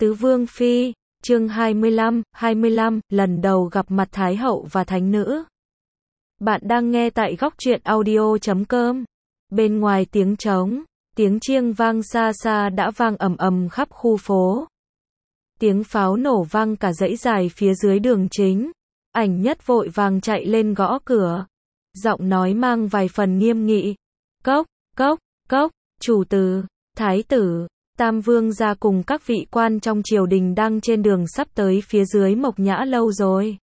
Tứ Vương Phi, chương 25, lần đầu gặp mặt Thái Hậu và Thánh Nữ. Bạn đang nghe tại góc truyện audio.com. Bên ngoài tiếng trống, tiếng chiêng vang xa xa đã vang ầm ầm khắp khu phố. Tiếng pháo nổ vang cả dãy dài phía dưới đường chính. Ảnh Nhất vội vàng chạy lên gõ cửa. Giọng nói mang vài phần nghiêm nghị. Cốc, cốc, cốc, chủ tử, thái tử, Tam Vương gia cùng các vị quan trong triều đình đang trên đường sắp tới phía dưới Mộc Nhã lâu rồi.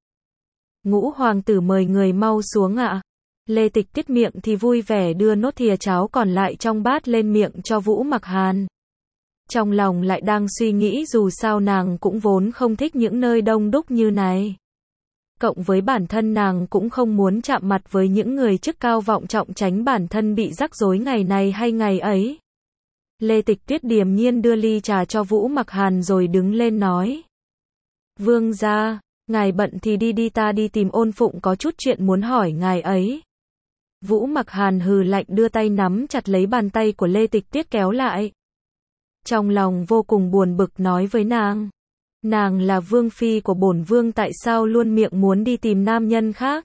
Ngũ hoàng tử mời người mau xuống ạ. Lê Tịch Tiết miệng thì vui vẻ đưa nốt thìa cháo còn lại trong bát lên miệng cho Vũ Mặc Hàn. Trong lòng lại đang suy nghĩ dù sao nàng cũng vốn không thích những nơi đông đúc như này. Cộng với bản thân nàng cũng không muốn chạm mặt với những người chức cao vọng trọng tránh bản thân bị rắc rối ngày này hay ngày ấy. Lê Tịch Tuyết điềm nhiên đưa ly trà cho Vũ Mặc Hàn rồi đứng lên nói. Vương gia, ngài bận thì đi ta đi tìm Ôn Phụng có chút chuyện muốn hỏi ngài ấy. Vũ Mặc Hàn hừ lạnh đưa tay nắm chặt lấy bàn tay của Lê Tịch Tuyết kéo lại. Trong lòng vô cùng buồn bực nói với nàng. Nàng là vương phi của bổn vương tại sao luôn miệng muốn đi tìm nam nhân khác.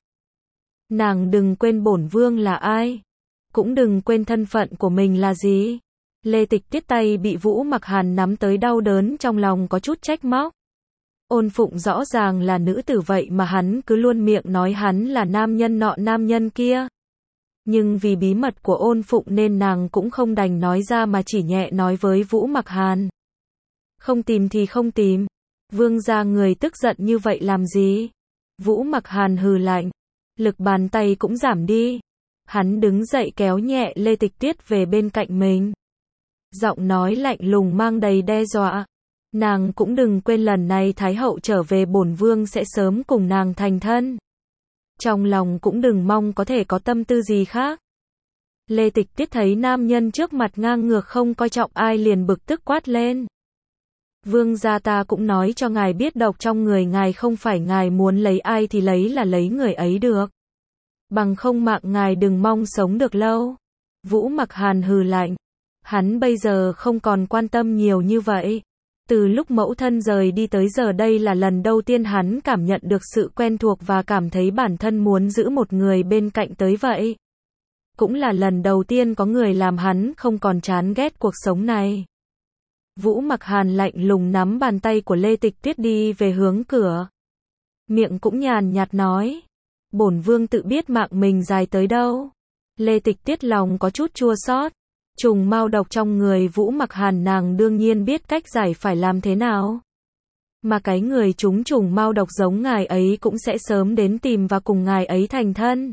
Nàng đừng quên bổn vương là ai. Cũng đừng quên thân phận của mình là gì. Lê Tịch Tiết tay bị Vũ Mặc Hàn nắm tới đau đớn trong lòng có chút trách móc. Ôn Phụng rõ ràng là nữ tử vậy mà hắn cứ luôn miệng nói hắn là nam nhân nọ nam nhân kia. Nhưng vì bí mật của Ôn Phụng nên nàng cũng không đành nói ra mà chỉ nhẹ nói với Vũ Mặc Hàn. Không tìm thì không tìm. Vương gia người tức giận như vậy làm gì? Vũ Mặc Hàn hừ lạnh. Lực bàn tay cũng giảm đi. Hắn đứng dậy kéo nhẹ Lê Tịch Tiết về bên cạnh mình. Giọng nói lạnh lùng mang đầy đe dọa. Nàng cũng đừng quên lần này Thái Hậu trở về bổn vương sẽ sớm cùng nàng thành thân. Trong lòng cũng đừng mong có thể có tâm tư gì khác. Lê Tịch Tiết thấy nam nhân trước mặt ngang ngược không coi trọng ai liền bực tức quát lên. Vương gia ta cũng nói cho ngài biết độc trong người ngài không phải ngài muốn lấy ai thì lấy là lấy người ấy được. Bằng không mạng ngài đừng mong sống được lâu. Vũ Mặc Hàn hừ lạnh. Hắn bây giờ không còn quan tâm nhiều như vậy. Từ lúc mẫu thân rời đi tới giờ đây là lần đầu tiên hắn cảm nhận được sự quen thuộc và cảm thấy bản thân muốn giữ một người bên cạnh tới vậy. Cũng là lần đầu tiên có người làm hắn không còn chán ghét cuộc sống này. Vũ Mặc Hàn lạnh lùng nắm bàn tay của Lê Tịch Tuyết đi về hướng cửa. Miệng cũng nhàn nhạt nói. Bổn vương tự biết mạng mình dài tới đâu. Lê Tịch Tuyết lòng có chút chua xót. Trùng mao độc trong người Vũ Mặc Hàn nàng đương nhiên biết cách giải phải làm thế nào. Mà cái người trúng trùng mao độc giống ngài ấy cũng sẽ sớm đến tìm và cùng ngài ấy thành thân.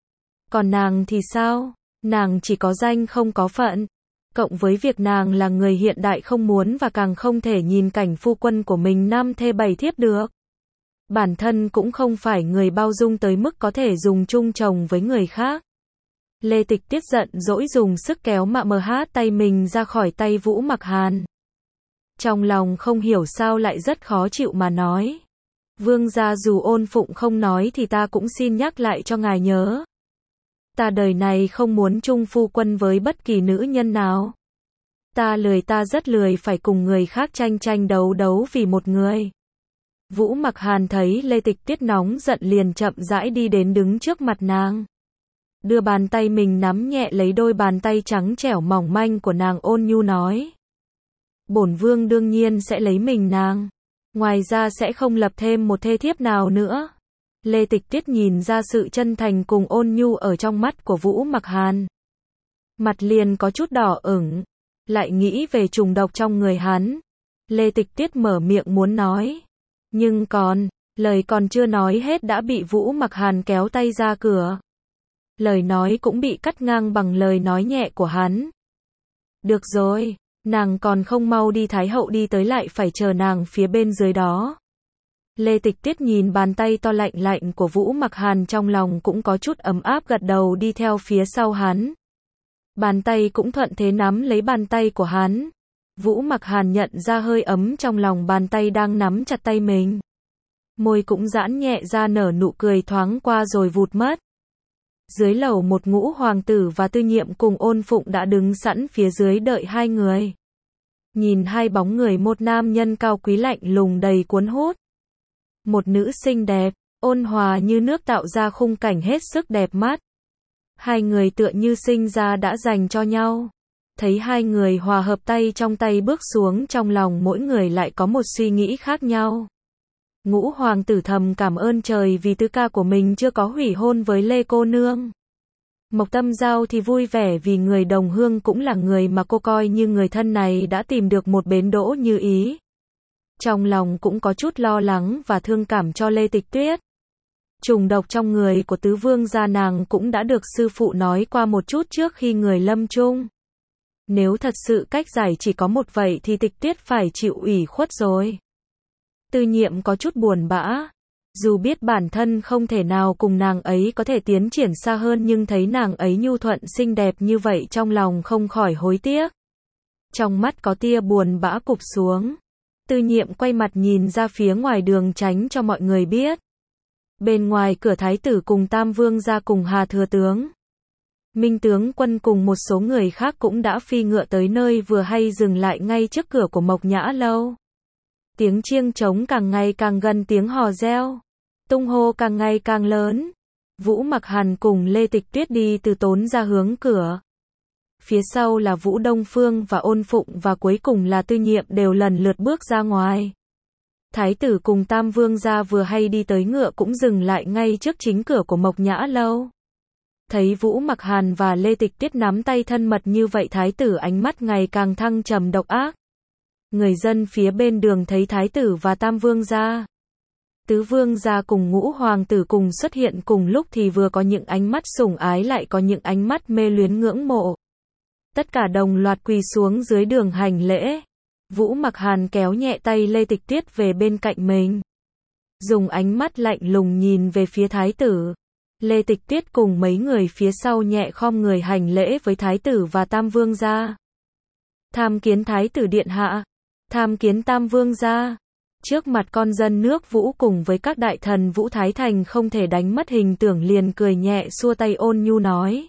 Còn nàng thì sao? Nàng chỉ có danh không có phận. Cộng với việc nàng là người hiện đại không muốn và càng không thể nhìn cảnh phu quân của mình năm thê bảy thiếp được. Bản thân cũng không phải người bao dung tới mức có thể dùng chung chồng với người khác. Lê Tịch Tiết giận dỗi dùng sức kéo tay mình ra khỏi tay Vũ Mặc Hàn. Trong lòng không hiểu sao lại rất khó chịu mà nói. Vương gia dù Ôn Phụng không nói thì ta cũng xin nhắc lại cho ngài nhớ. Ta đời này không muốn chung phu quân với bất kỳ nữ nhân nào. Ta rất lười phải cùng người khác tranh đấu vì một người. Vũ Mặc Hàn thấy Lê Tịch Tiết nóng giận liền chậm rãi đi đến đứng trước mặt nàng. Đưa bàn tay mình nắm nhẹ lấy đôi bàn tay trắng trẻo mỏng manh của nàng ôn nhu nói. Bổn vương đương nhiên sẽ lấy mình nàng. Ngoài ra sẽ không lập thêm một thê thiếp nào nữa. Lê Tịch Tiết nhìn ra sự chân thành cùng ôn nhu ở trong mắt của Vũ Mặc Hàn. Mặt liền có chút đỏ ửng. Lại nghĩ về trùng độc trong người hắn. Lê Tịch Tiết mở miệng muốn nói. Nhưng lời còn chưa nói hết đã bị Vũ Mặc Hàn kéo tay ra cửa. Lời nói cũng bị cắt ngang bằng lời nói nhẹ của hắn. Được rồi, nàng còn không mau đi Thái Hậu đi tới lại phải chờ nàng phía bên dưới đó. Lê Tịch Tiết nhìn bàn tay to lạnh lạnh của Vũ Mặc Hàn trong lòng cũng có chút ấm áp gật đầu đi theo phía sau hắn. Bàn tay cũng thuận thế nắm lấy bàn tay của hắn. Vũ Mặc Hàn nhận ra hơi ấm trong lòng bàn tay đang nắm chặt tay mình. Môi cũng giãn nhẹ ra nở nụ cười thoáng qua rồi vụt mất. Dưới lầu một ngũ hoàng tử và Tư Nhiệm cùng Ôn Phụng đã đứng sẵn phía dưới đợi hai người. nhìn hai bóng người, một nam nhân cao quý lạnh lùng đầy cuốn hút, một nữ xinh đẹp, ôn hòa như nước tạo ra khung cảnh hết sức đẹp mắt. Hai người tựa như sinh ra đã dành cho nhau. Thấy hai người hòa hợp tay trong tay bước xuống, trong lòng mỗi người lại có một suy nghĩ khác nhau. Ngũ hoàng tử thầm cảm ơn trời vì tứ ca của mình chưa có hủy hôn với Lê cô nương. Mộc Tâm Giao thì vui vẻ vì người đồng hương cũng là người mà cô coi như người thân này đã tìm được một bến đỗ như ý. Trong lòng cũng có chút lo lắng và thương cảm cho Lê Tịch Tuyết. Trùng độc trong người của tứ vương gia nàng cũng đã được sư phụ nói qua một chút trước khi người lâm chung. Nếu thật sự cách giải chỉ có một vậy thì Tịch Tuyết phải chịu ủy khuất rồi. Tư Nhiệm có chút buồn bã. Dù biết bản thân không thể nào cùng nàng ấy có thể tiến triển xa hơn, nhưng thấy nàng ấy nhu thuận xinh đẹp như vậy trong lòng không khỏi hối tiếc. Trong mắt có tia buồn bã cụp xuống. Tư Nhiệm quay mặt nhìn ra phía ngoài đường tránh cho mọi người biết. Bên ngoài cửa thái tử cùng Tam Vương gia cùng Hà Thừa Tướng, Minh Tướng Quân cùng một số người khác cũng đã phi ngựa tới nơi vừa hay, dừng lại ngay trước cửa của Mộc Nhã Lâu. Tiếng chiêng trống càng ngày càng gần, tiếng hò reo, tung hô càng ngày càng lớn. Vũ Mặc Hàn cùng Lê Tịch Tuyết đi từ tốn ra hướng cửa. Phía sau là Vũ Đông Phương và Ôn Phụng và cuối cùng là Tư Nhiệm đều lần lượt bước ra ngoài. Thái tử cùng Tam Vương gia vừa hay đi tới, ngựa cũng dừng lại ngay trước chính cửa của Mộc Nhã Lâu. Thấy Vũ Mặc Hàn và Lê Tịch Tuyết nắm tay thân mật như vậy, thái tử ánh mắt ngày càng thăng trầm độc ác. Người dân phía bên đường thấy thái tử và Tam Vương gia, Tứ Vương gia cùng Ngũ hoàng tử cùng xuất hiện cùng lúc thì vừa có những ánh mắt sủng ái, lại có những ánh mắt mê luyến ngưỡng mộ. Tất cả đồng loạt quỳ xuống dưới đường hành lễ. Vũ Mặc Hàn kéo nhẹ tay Lê Tịch Tuyết về bên cạnh mình, dùng ánh mắt lạnh lùng nhìn về phía thái tử. Lê Tịch Tuyết cùng mấy người phía sau nhẹ khom người hành lễ với thái tử và Tam Vương gia. Tham kiến thái tử điện hạ, tham kiến Tam Vương gia. Trước mặt con dân nước Vũ cùng với các đại thần Vũ Thái Thành không thể đánh mất hình tượng, liền cười nhẹ xua tay ôn nhu nói: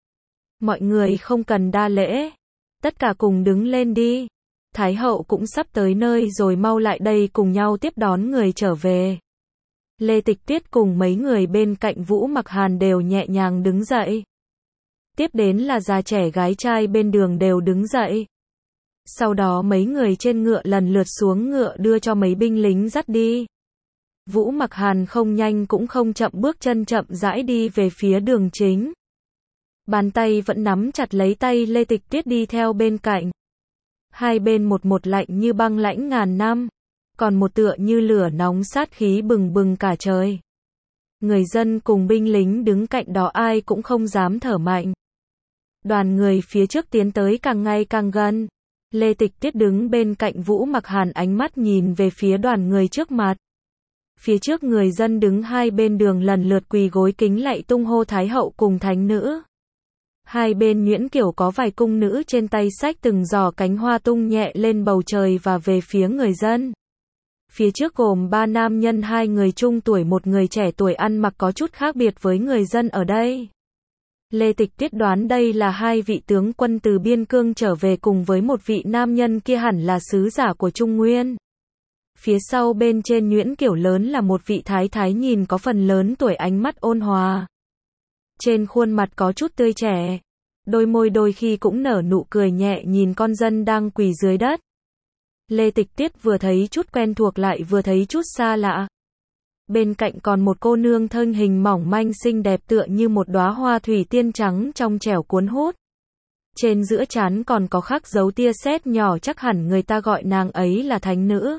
mọi người không cần đa lễ, tất cả cùng đứng lên đi. Thái hậu cũng sắp tới nơi rồi, mau lại đây cùng nhau tiếp đón người trở về. Lê Tịch Tuyết cùng mấy người bên cạnh Vũ Mặc Hàn đều nhẹ nhàng đứng dậy. Tiếp đến là già trẻ gái trai bên đường đều đứng dậy. Sau đó mấy người trên ngựa lần lượt xuống ngựa đưa cho mấy binh lính dắt đi. Vũ Mặc Hàn không nhanh cũng không chậm, bước chân chậm rãi đi về phía đường chính. Bàn tay vẫn nắm chặt lấy tay Lê Tịch Tuyết đi theo bên cạnh. Hai bên một lạnh như băng lãnh ngàn năm, còn một tựa như lửa nóng sát khí bừng bừng cả trời. Người dân cùng binh lính đứng cạnh đó ai cũng không dám thở mạnh. Đoàn người phía trước tiến tới càng ngày càng gần. Lê Tịch Tuyết đứng bên cạnh Vũ Mặc Hàn, ánh mắt nhìn về phía đoàn người trước mặt. Phía trước người dân đứng hai bên đường lần lượt quỳ gối kính lạy tung hô thái hậu cùng thánh nữ. Hai bên nhuyễn kiểu có vài cung nữ trên tay xách từng giỏ cánh hoa tung nhẹ lên bầu trời và về phía người dân. Phía trước gồm 3 nam nhân, 2 người trung tuổi, một người trẻ tuổi, ăn mặc có chút khác biệt với người dân ở đây. Lê Tịch Tuyết đoán đây là 2 vị tướng quân từ biên cương trở về, cùng với một vị nam nhân kia hẳn là sứ giả của Trung Nguyên. Phía sau bên trên nhuyễn kiểu lớn là một vị thái thái nhìn có phần lớn tuổi, ánh mắt ôn hòa. Trên khuôn mặt có chút tươi trẻ, đôi môi đôi khi cũng nở nụ cười nhẹ nhìn con dân đang quỳ dưới đất. Lê Tịch Tuyết vừa thấy chút quen thuộc lại vừa thấy chút xa lạ. Bên cạnh còn một cô nương thân hình mỏng manh xinh đẹp tựa như một đóa hoa thủy tiên trắng trong trẻo cuốn hút. Trên giữa trán còn có khắc dấu tia sét nhỏ, chắc hẳn người ta gọi nàng ấy là thánh nữ.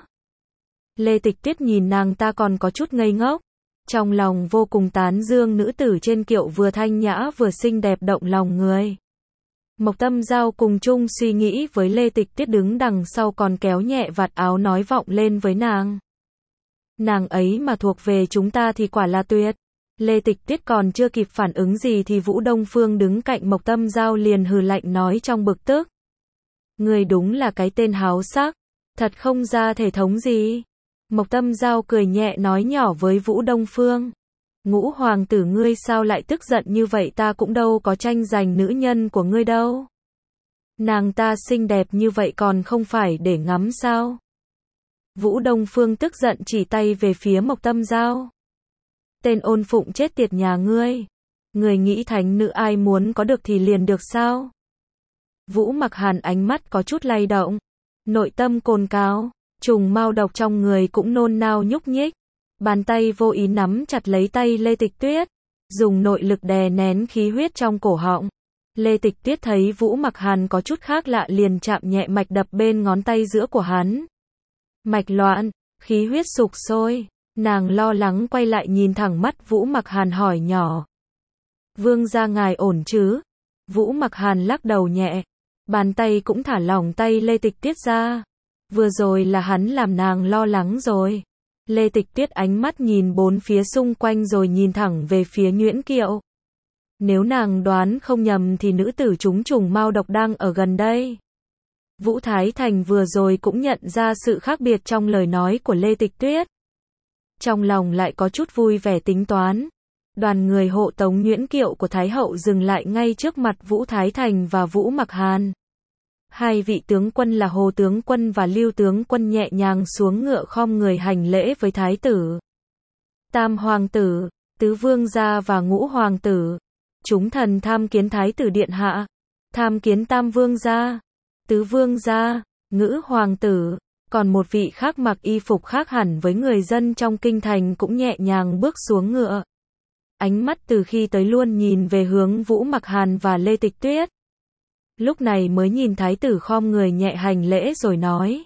Lê Tịch Tuyết nhìn nàng ta còn có chút ngây ngốc. Trong lòng vô cùng tán dương nữ tử trên kiệu vừa thanh nhã vừa xinh đẹp động lòng người. Mộc Tâm Giao cùng chung suy nghĩ với Lê Tịch Tuyết, đứng đằng sau còn kéo nhẹ vạt áo nói vọng lên với nàng. Nàng ấy mà thuộc về chúng ta thì quả là tuyệt. Lê Tịch Tuyết còn chưa kịp phản ứng gì thì Vũ Đông Phương đứng cạnh Mộc Tâm Giao liền hừ lạnh nói trong bực tức: người đúng là cái tên háo sắc, thật không ra thể thống gì. Mộc Tâm Giao cười nhẹ nói nhỏ với Vũ Đông Phương: Ngũ hoàng tử ngươi sao lại tức giận như vậy, ta cũng đâu có tranh giành nữ nhân của ngươi đâu. Nàng ta xinh đẹp như vậy còn không phải để ngắm sao? Vũ Đông Phương tức giận chỉ tay về phía Mộc Tâm Giao. Tên ôn phụng chết tiệt nhà ngươi. Người nghĩ thánh nữ ai muốn có được thì liền được sao? Vũ Mặc Hàn ánh mắt có chút lay động. Nội tâm cồn cào, trùng mao độc trong người cũng nôn nao nhúc nhích. Bàn tay vô ý nắm chặt lấy tay Lê Tịch Tuyết, dùng nội lực đè nén khí huyết trong cổ họng. Lê Tịch Tuyết thấy Vũ Mặc Hàn có chút khác lạ liền chạm nhẹ mạch đập bên ngón tay giữa của hắn. Mạch loạn, khí huyết sục sôi, nàng lo lắng quay lại nhìn thẳng mắt Vũ Mặc Hàn hỏi nhỏ. Vương gia ngài ổn chứ? Vũ Mặc Hàn lắc đầu nhẹ, bàn tay cũng thả lỏng tay Lê Tịch Tuyết ra. Vừa rồi là hắn làm nàng lo lắng rồi. Lê Tịch Tuyết ánh mắt nhìn bốn phía xung quanh rồi nhìn thẳng về phía Nguyễn Kiệu. Nếu nàng đoán không nhầm thì nữ tử trúng trùng mao độc đang ở gần đây. Vũ Thái Thành vừa rồi cũng nhận ra sự khác biệt trong lời nói của Lê Tịch Tuyết. Trong lòng lại có chút vui vẻ tính toán. Đoàn người hộ tống Nguyễn Kiệu của Thái Hậu dừng lại ngay trước mặt Vũ Thái Thành và Vũ Mặc Hàn. Hai vị tướng quân là Hồ tướng quân và Lưu tướng quân nhẹ nhàng xuống ngựa khom người hành lễ với Thái tử. Tam hoàng tử, tứ vương gia và ngũ hoàng tử. Chúng thần tham kiến Thái tử điện hạ. Tham kiến tam vương gia, tứ vương gia, ngũ hoàng tử. Còn một vị khác mặc y phục khác hẳn với người dân trong kinh thành cũng nhẹ nhàng bước xuống ngựa. Ánh mắt từ khi tới luôn nhìn về hướng Vũ Mặc Hàn và Lê Tịch Tuyết. Lúc này mới nhìn Thái tử khom người nhẹ hành lễ rồi nói.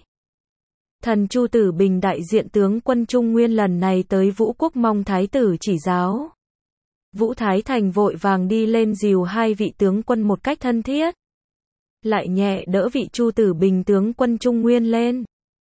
Thần Chu Tử Bình đại diện tướng quân Trung Nguyên lần này tới Vũ Quốc mong Thái tử chỉ giáo. Vũ Thái Thành vội vàng đi lên dìu hai vị tướng quân một cách thân thiết. Lại nhẹ đỡ vị Chu Tử Bình tướng quân Trung Nguyên lên.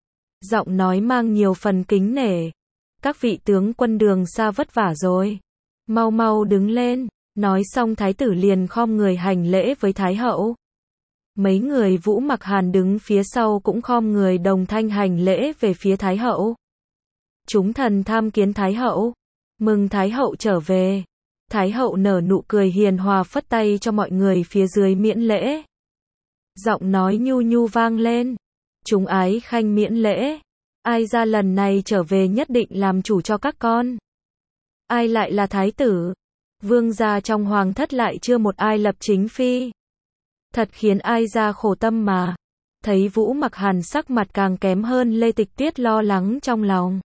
Giọng nói mang nhiều phần kính nể. Các vị tướng quân đường xa vất vả rồi. Mau mau đứng lên. Nói xong Thái tử liền khom người hành lễ với Thái hậu. Mấy người Vũ Mặc Hàn đứng phía sau cũng khom người đồng thanh hành lễ về phía Thái hậu. Chúng thần tham kiến Thái hậu. Mừng Thái hậu trở về. Thái hậu nở nụ cười hiền hòa phất tay cho mọi người phía dưới miễn lễ. Giọng nói nhu nhu vang lên. Chúng ái khanh miễn lễ. Ai ra lần này trở về nhất định làm chủ cho các con. Ai lại là thái tử? Vương gia trong hoàng thất lại chưa một ai lập chính phi. Thật khiến ai ra khổ tâm mà. Thấy Vũ Mặc Hàn sắc mặt càng kém hơn, Lê Tịch Tuyết lo lắng trong lòng.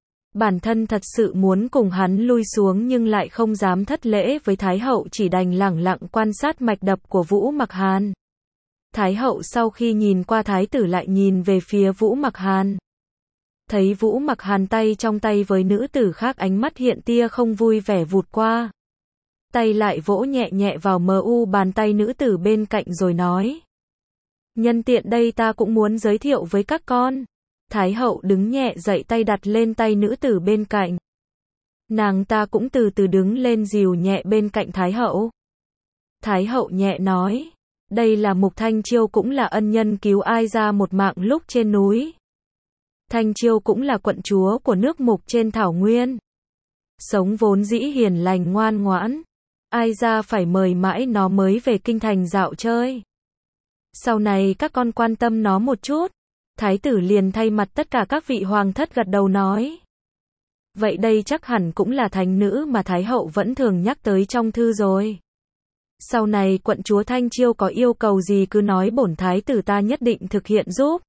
Bản thân thật sự muốn cùng hắn lui xuống nhưng lại không dám thất lễ với Thái hậu, chỉ đành lẳng lặng quan sát mạch đập của Vũ Mặc Hàn. Thái hậu sau khi nhìn qua Thái tử lại nhìn về phía Vũ Mặc Hàn. Thấy Vũ Mặc Hàn tay trong tay với nữ tử khác, ánh mắt hiện tia không vui vẻ vụt qua. Tay lại vỗ nhẹ nhẹ vào bàn tay nữ tử bên cạnh rồi nói. Nhân tiện đây ta cũng muốn giới thiệu với các con. Thái hậu đứng nhẹ dậy, tay đặt lên tay nữ tử bên cạnh. Nàng ta cũng từ từ đứng lên dìu nhẹ bên cạnh Thái hậu. Thái hậu nhẹ nói. Đây là Mục Thanh Chiêu, cũng là ân nhân cứu ai ra một mạng lúc trên núi. Thanh Chiêu cũng là quận chúa của nước Mục trên thảo nguyên. Sống vốn dĩ hiền lành ngoan ngoãn. Ai ra phải mời mãi nó mới về kinh thành dạo chơi. Sau này các con quan tâm nó một chút. Thái tử liền thay mặt tất cả các vị hoàng thất gật đầu nói. Vậy đây chắc hẳn cũng là thánh nữ mà Thái hậu vẫn thường nhắc tới trong thư rồi. Sau này quận chúa Thanh Chiêu có yêu cầu gì cứ nói, bổn thái tử ta nhất định thực hiện giúp.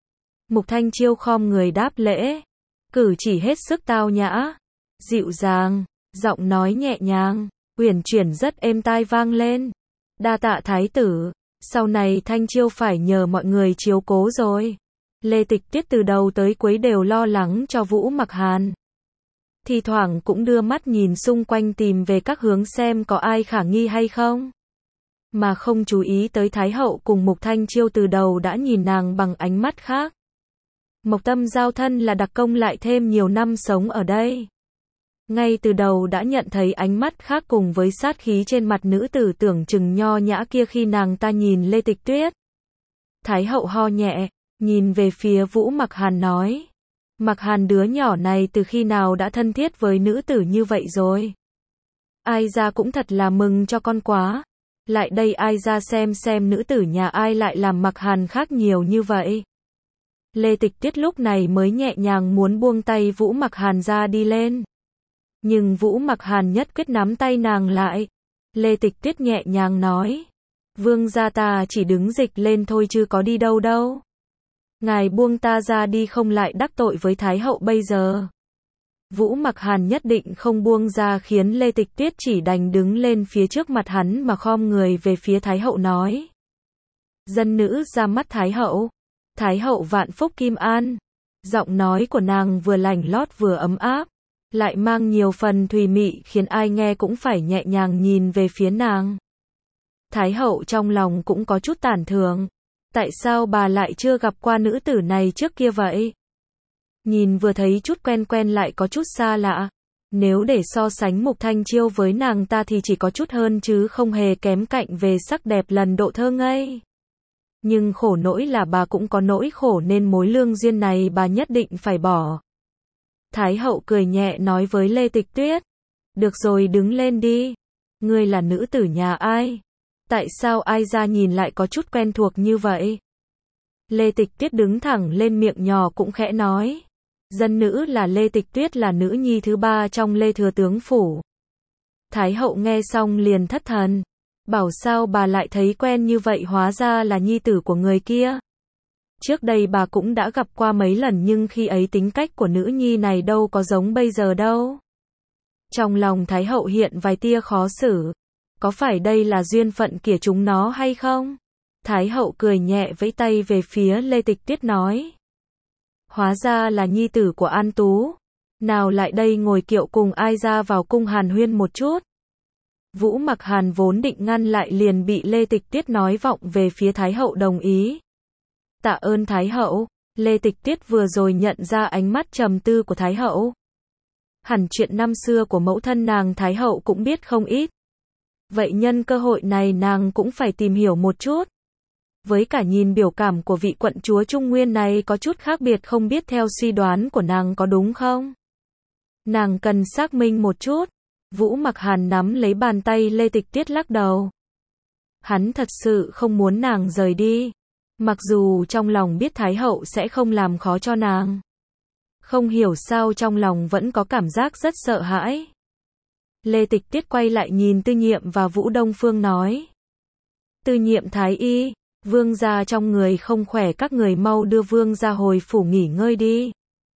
Mục Thanh Chiêu khom người đáp lễ. Cử chỉ hết sức tao nhã, dịu dàng, giọng nói nhẹ nhàng, uyển chuyển rất êm tai vang lên. Đa tạ thái tử, sau này Thanh Chiêu phải nhờ mọi người chiếu cố rồi. Lê Tịch Tuyết từ đầu tới cuối đều lo lắng cho Vũ Mặc Hàn. Thì thoảng cũng đưa mắt nhìn xung quanh tìm về các hướng xem có ai khả nghi hay không. Mà không chú ý tới Thái hậu cùng Mục Thanh Chiêu từ đầu đã nhìn nàng bằng ánh mắt khác. Mộc Tâm Giao thân là đặc công lại thêm nhiều năm sống ở đây. Ngay từ đầu đã nhận thấy ánh mắt khác cùng với sát khí trên mặt nữ tử tưởng chừng nho nhã kia khi nàng ta nhìn Lê Tịch Tuyết. Thái hậu ho nhẹ, nhìn về phía Vũ Mặc Hàn nói. Mặc Hàn đứa nhỏ này từ khi nào đã thân thiết với nữ tử như vậy rồi. Ai ra cũng thật là mừng cho con quá. Lại đây ai ra xem nữ tử nhà ai lại làm Mặc Hàn khác nhiều như vậy. Lê Tịch Tuyết lúc này mới nhẹ nhàng muốn buông tay Vũ Mặc Hàn ra đi lên. Nhưng Vũ Mặc Hàn nhất quyết nắm tay nàng lại. Lê Tịch Tuyết nhẹ nhàng nói. Vương gia ta chỉ đứng dịch lên thôi chứ có đi đâu đâu. Ngài buông ta ra đi không lại đắc tội với Thái hậu bây giờ. Vũ Mặc Hàn nhất định không buông ra khiến Lê Tịch Tuyết chỉ đành đứng lên phía trước mặt hắn mà khom người về phía Thái hậu nói. Dân nữ ra mắt Thái hậu. Thái hậu vạn phúc kim an. Giọng nói của nàng vừa lành lót vừa ấm áp, lại mang nhiều phần thùy mị khiến ai nghe cũng phải nhẹ nhàng nhìn về phía nàng. Thái hậu trong lòng cũng có chút tản thưởng. Tại sao bà lại chưa gặp qua nữ tử này trước kia vậy? Nhìn vừa thấy chút quen quen lại có chút xa lạ. Nếu để so sánh Mục Thanh Chiêu với nàng ta thì chỉ có chút hơn chứ không hề kém cạnh về sắc đẹp lần độ thơ ngây. Nhưng khổ nỗi là bà cũng có nỗi khổ nên mối lương duyên này bà nhất định phải bỏ. Thái hậu cười nhẹ nói với Lê Tịch Tuyết. Được rồi đứng lên đi. Ngươi là nữ tử nhà ai? Tại sao ai ra nhìn lại có chút quen thuộc như vậy? Lê Tịch Tuyết đứng thẳng lên miệng nhỏ cũng khẽ nói. Dân nữ là Lê Tịch Tuyết là nữ nhi thứ 3 trong Lê Thừa Tướng Phủ. Thái hậu nghe xong liền thất thần. Bảo sao bà lại thấy quen như vậy hóa ra là nhi tử của người kia. Trước đây bà cũng đã gặp qua mấy lần nhưng khi ấy tính cách của nữ nhi này đâu có giống bây giờ đâu. Trong lòng Thái hậu hiện vài tia khó xử. Có phải đây là duyên phận của chúng nó hay không? Thái hậu cười nhẹ vẫy tay về phía Lê Tịch Tuyết nói. Hóa ra là nhi tử của An Tú. Nào lại đây ngồi kiệu cùng ai ra vào cung hàn huyên một chút. Vũ Mặc Hàn vốn định ngăn lại liền bị Lê Tịch Tuyết nói vọng về phía Thái hậu đồng ý. Tạ ơn Thái hậu. Lê Tịch Tuyết vừa rồi nhận ra ánh mắt trầm tư của Thái hậu. Hẳn chuyện năm xưa của mẫu thân nàng Thái hậu cũng biết không ít. Vậy nhân cơ hội này nàng cũng phải tìm hiểu một chút. Với cả nhìn biểu cảm của vị quận chúa Trung Nguyên này có chút khác biệt không biết theo suy đoán của nàng có đúng không? Nàng cần xác minh một chút. Vũ Mặc Hàn nắm lấy bàn tay Lê Tịch Tuyết lắc đầu. Hắn thật sự không muốn nàng rời đi. Mặc dù trong lòng biết Thái hậu sẽ không làm khó cho nàng. Không hiểu sao trong lòng vẫn có cảm giác rất sợ hãi. Lê Tịch Tuyết quay lại nhìn Tư Nhiệm và Vũ Đông Phương nói. Tư Nhiệm Thái y, vương gia trong người không khỏe các người mau đưa vương gia hồi phủ nghỉ ngơi đi.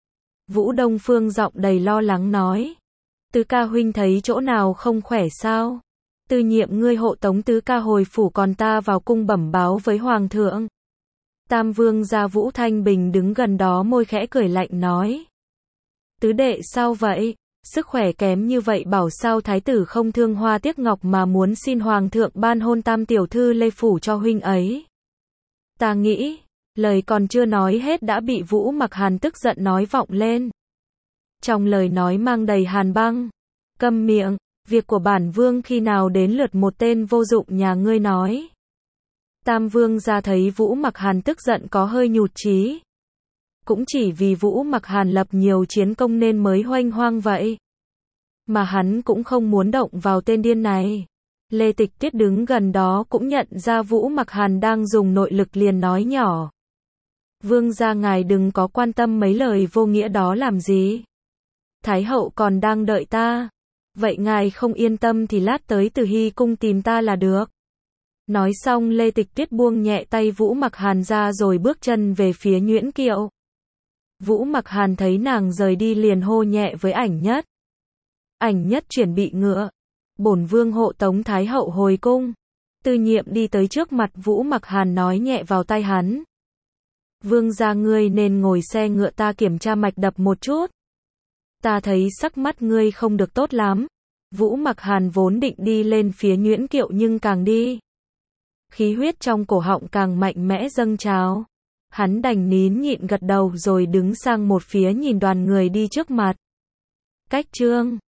Vũ Đông Phương giọng đầy lo lắng nói. Tứ ca huynh thấy chỗ nào không khỏe sao? Tư Nhiệm ngươi hộ tống tứ ca hồi phủ còn ta vào cung bẩm báo với hoàng thượng. Tam vương gia Vũ Thanh Bình đứng gần đó môi khẽ cười lạnh nói. Tứ đệ sao vậy? Sức khỏe kém như vậy bảo sao thái tử không thương hoa tiếc ngọc mà muốn xin hoàng thượng ban hôn tam tiểu thư Lê Phủ cho huynh ấy. Ta nghĩ, lời còn chưa nói hết đã bị Vũ Mặc Hàn tức giận nói vọng lên. Trong lời nói mang đầy hàn băng. Câm miệng, việc của bản vương khi nào đến lượt một tên vô dụng nhà ngươi nói. Tam vương gia thấy Vũ Mặc Hàn tức giận có hơi nhụt chí. Cũng chỉ vì Vũ Mặc Hàn lập nhiều chiến công nên mới hoanh hoang vậy. Mà hắn cũng không muốn động vào tên điên này. Lê Tịch Tuyết đứng gần đó cũng nhận ra Vũ Mặc Hàn đang dùng nội lực liền nói nhỏ. Vương gia ngài đừng có quan tâm mấy lời vô nghĩa đó làm gì. Thái hậu còn đang đợi ta. Vậy ngài không yên tâm thì lát tới Từ Hy cung tìm ta là được. Nói xong Lê Tịch Tuyết buông nhẹ tay Vũ Mặc Hàn ra rồi bước chân về phía Nhuyễn Kiệu. Vũ Mặc Hàn thấy nàng rời đi liền hô nhẹ với Ảnh Nhất. Ảnh Nhất chuẩn bị ngựa. Bổn vương hộ tống Thái hậu hồi cung. Tư Nhiệm đi tới trước mặt Vũ Mặc Hàn nói nhẹ vào tai hắn. Vương gia ngươi nên ngồi xe ngựa ta kiểm tra mạch đập một chút. Ta thấy sắc mắt ngươi không được tốt lắm. Vũ Mặc Hàn vốn định đi lên phía Nhuyễn Kiệu nhưng càng đi. Khí huyết trong cổ họng càng mạnh mẽ dâng trào. Hắn đành nín nhịn gật đầu rồi đứng sang một phía nhìn đoàn người đi trước mặt. Cách chương